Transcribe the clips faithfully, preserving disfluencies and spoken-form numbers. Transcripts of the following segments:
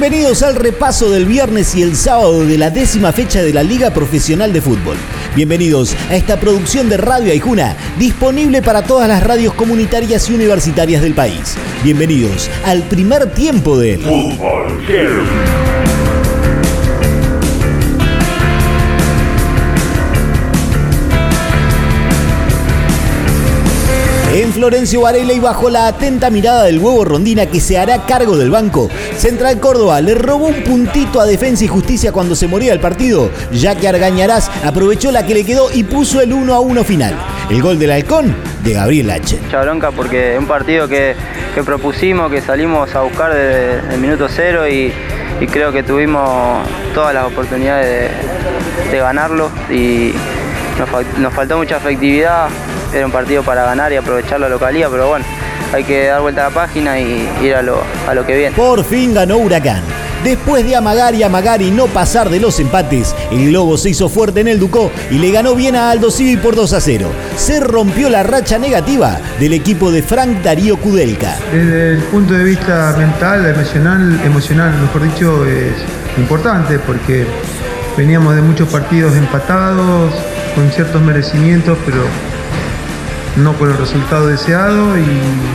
Bienvenidos al repaso del viernes y el sábado de la décima fecha de la Liga Profesional de Fútbol. Bienvenidos a esta producción de Radio Aijuna, disponible para todas las radios comunitarias y universitarias del país. Bienvenidos al primer tiempo del Fútbol Girl. En Florencio Varela y bajo la atenta mirada del Huevo Rondina, que se hará cargo del banco, Central Córdoba le robó un puntito a Defensa y Justicia cuando se moría el partido, ya que Argañarás aprovechó la que le quedó y puso el uno a uno final. El gol del Halcón de Gabriel H. Mucha bronca porque es un partido que, que propusimos, que salimos a buscar desde el minuto cero y, y creo que tuvimos todas las oportunidades de, de ganarlo y nos, nos faltó mucha efectividad. Era un partido para ganar y aprovechar la localía, pero bueno, hay que dar vuelta a la página y ir a lo, a lo que viene. Por fin ganó Huracán. Después de amagar y amagar y no pasar de los empates, el Globo se hizo fuerte en el Ducó y le ganó bien a Aldo Civi por dos a cero. Se rompió la racha negativa del equipo de Frank Darío Kudelka. Desde el punto de vista mental, emocional, emocional, mejor dicho, es importante porque veníamos de muchos partidos empatados, con ciertos merecimientos, pero no con el resultado deseado y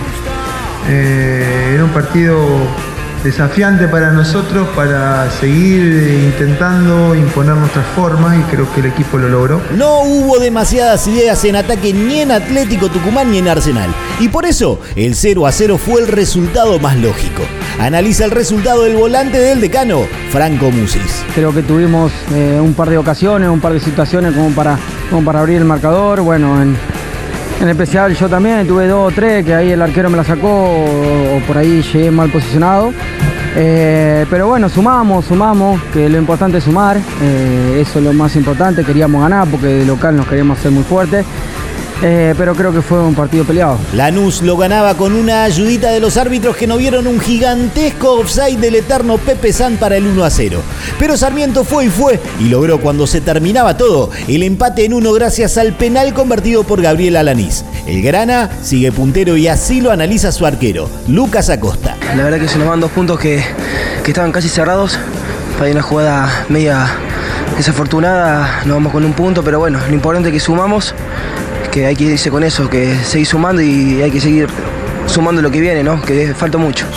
eh, era un partido desafiante para nosotros para seguir intentando imponer nuestras formas y creo que el equipo lo logró. No hubo demasiadas ideas en ataque ni en Atlético Tucumán ni en Arsenal y por eso el cero a cero fue el resultado más lógico. Analiza el resultado del volante del Decano, Franco Musis. Creo que tuvimos eh, un par de ocasiones, un par de situaciones como para, como para abrir el marcador. Bueno, en En especial yo también tuve dos o tres que ahí el arquero me la sacó o, o por ahí llegué mal posicionado. Eh, pero bueno, sumamos, sumamos, que lo importante es sumar. Eh, eso es lo más importante, queríamos ganar porque de local nos queríamos hacer muy fuertes. Eh, pero creo que fue un partido peleado. Lanús lo ganaba con una ayudita de los árbitros que no vieron un gigantesco offside del eterno Pepe San para el uno a cero. Pero Sarmiento fue y fue y logró cuando se terminaba todo el empate en uno gracias al penal convertido por Gabriel Alanís. El Grana sigue puntero y así lo analiza su arquero, Lucas Acosta. La verdad que se nos van dos puntos que, que estaban casi cerrados. Hay una jugada media desafortunada, nos vamos con un punto, pero bueno, lo importante es que sumamos. Que hay que irse con eso, que seguir sumando y hay que seguir sumando lo que viene, ¿no? Que falta mucho.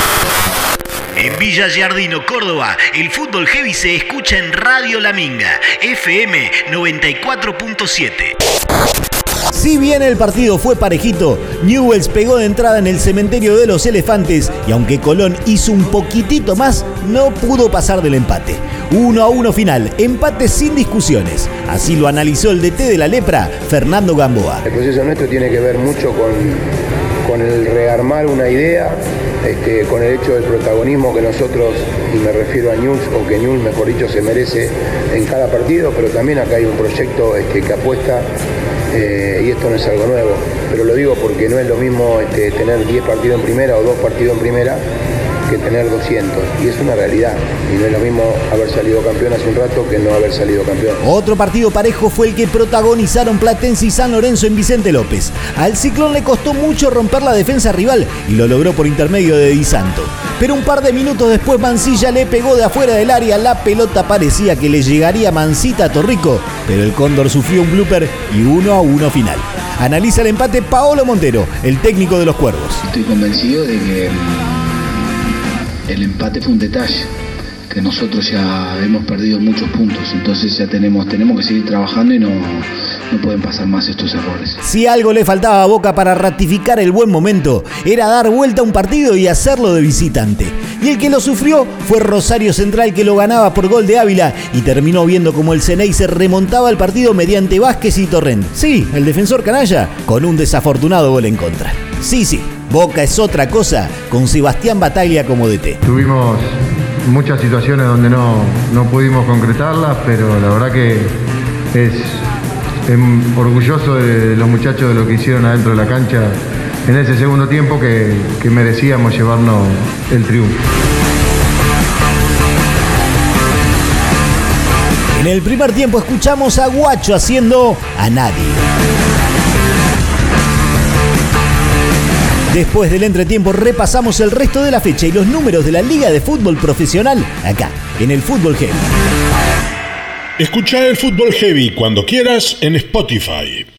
En Villa Giardino, Córdoba, el fútbol heavy se escucha en Radio La Minga, F M noventa y cuatro punto siete. Si bien el partido fue parejito, Newell's pegó de entrada en el cementerio de los elefantes y aunque Colón hizo un poquitito más, no pudo pasar del empate. uno a uno final, empate sin discusiones. Así lo analizó el D T de la Lepra, Fernando Gamboa. El proceso nuestro tiene que ver mucho con, con el rearmar una idea, este, con el hecho del protagonismo que nosotros, y me refiero a Newell's, o que Newell's, mejor dicho, se merece en cada partido, pero también acá hay un proyecto este, que apuesta. Eh, y esto no es algo nuevo, pero lo digo porque no es lo mismo este, tener diez partidos en primera o dos partidos en primera que tener doscientos, y es una realidad, y no es lo mismo haber salido campeón hace un rato que no haber salido campeón. Otro partido parejo fue el que protagonizaron Platense y San Lorenzo en Vicente López. Al Ciclón le costó mucho romper la defensa rival y lo logró por intermedio de Di Santo, pero un par de minutos después Mancilla le pegó de afuera del área, la pelota parecía que le llegaría mansita a Torrico, pero el Cóndor sufrió un blooper y uno a uno final. Analiza el empate Paolo Montero, el técnico de los Cuervos. Estoy convencido de que el empate fue un detalle, que nosotros ya hemos perdido muchos puntos, entonces ya tenemos, tenemos que seguir trabajando y no, no pueden pasar más estos errores. Si algo le faltaba a Boca para ratificar el buen momento, era dar vuelta a un partido y hacerlo de visitante. Y el que lo sufrió fue Rosario Central, que lo ganaba por gol de Ávila y terminó viendo como el Ceney se remontaba el partido mediante Vázquez y Torrent. Sí, el defensor canalla, con un desafortunado gol en contra. Sí, sí, Boca es otra cosa con Sebastián Bataglia como D T. Tuvimos muchas situaciones donde no, no pudimos concretarlas, pero la verdad que es, es orgulloso de los muchachos de lo que hicieron adentro de la cancha en ese segundo tiempo que, que merecíamos llevarnos el triunfo. En el primer tiempo escuchamos a Guacho haciendo A Nadie. Después del entretiempo repasamos el resto de la fecha y los números de la Liga de Fútbol Profesional acá, en el Fútbol Heavy. Escucha el Fútbol Heavy cuando quieras en Spotify.